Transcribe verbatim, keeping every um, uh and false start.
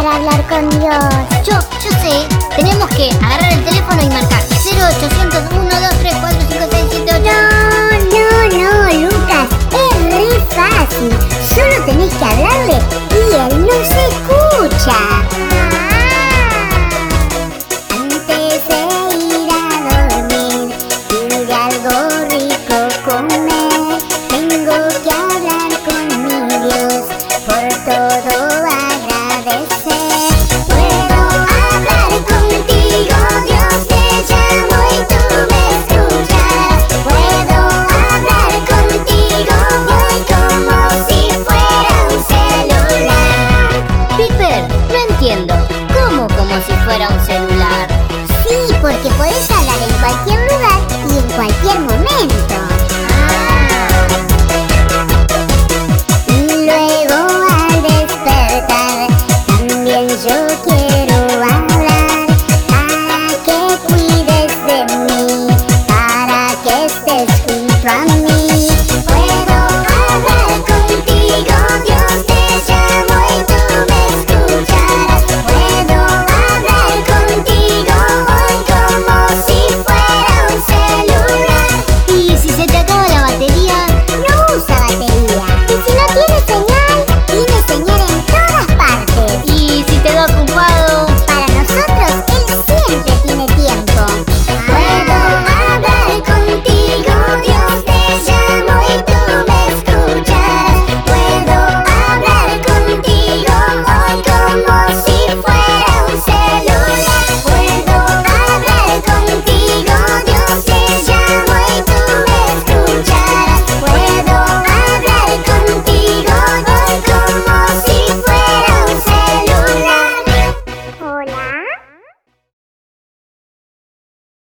para hablar con Dios? Yo, yo sé. Tenemos que agarrar el teléfono y marcar cero ochocientos uno dos tres cuatro cinco seis siete ocho. No, no, no, Lucas. Es re fácil. Solo tenés que hablarle y él no se escucha. Antes de ir a dormir, pide algo rico comer. Tengo que hablar con mi Dios, por todo agradecer. Puedo hablar contigo, Dios, te llamo y tú me escuchas. Puedo hablar contigo, voy como si fuera un celular. Piper, no entiendo. ¿Cómo como si fuera un celular?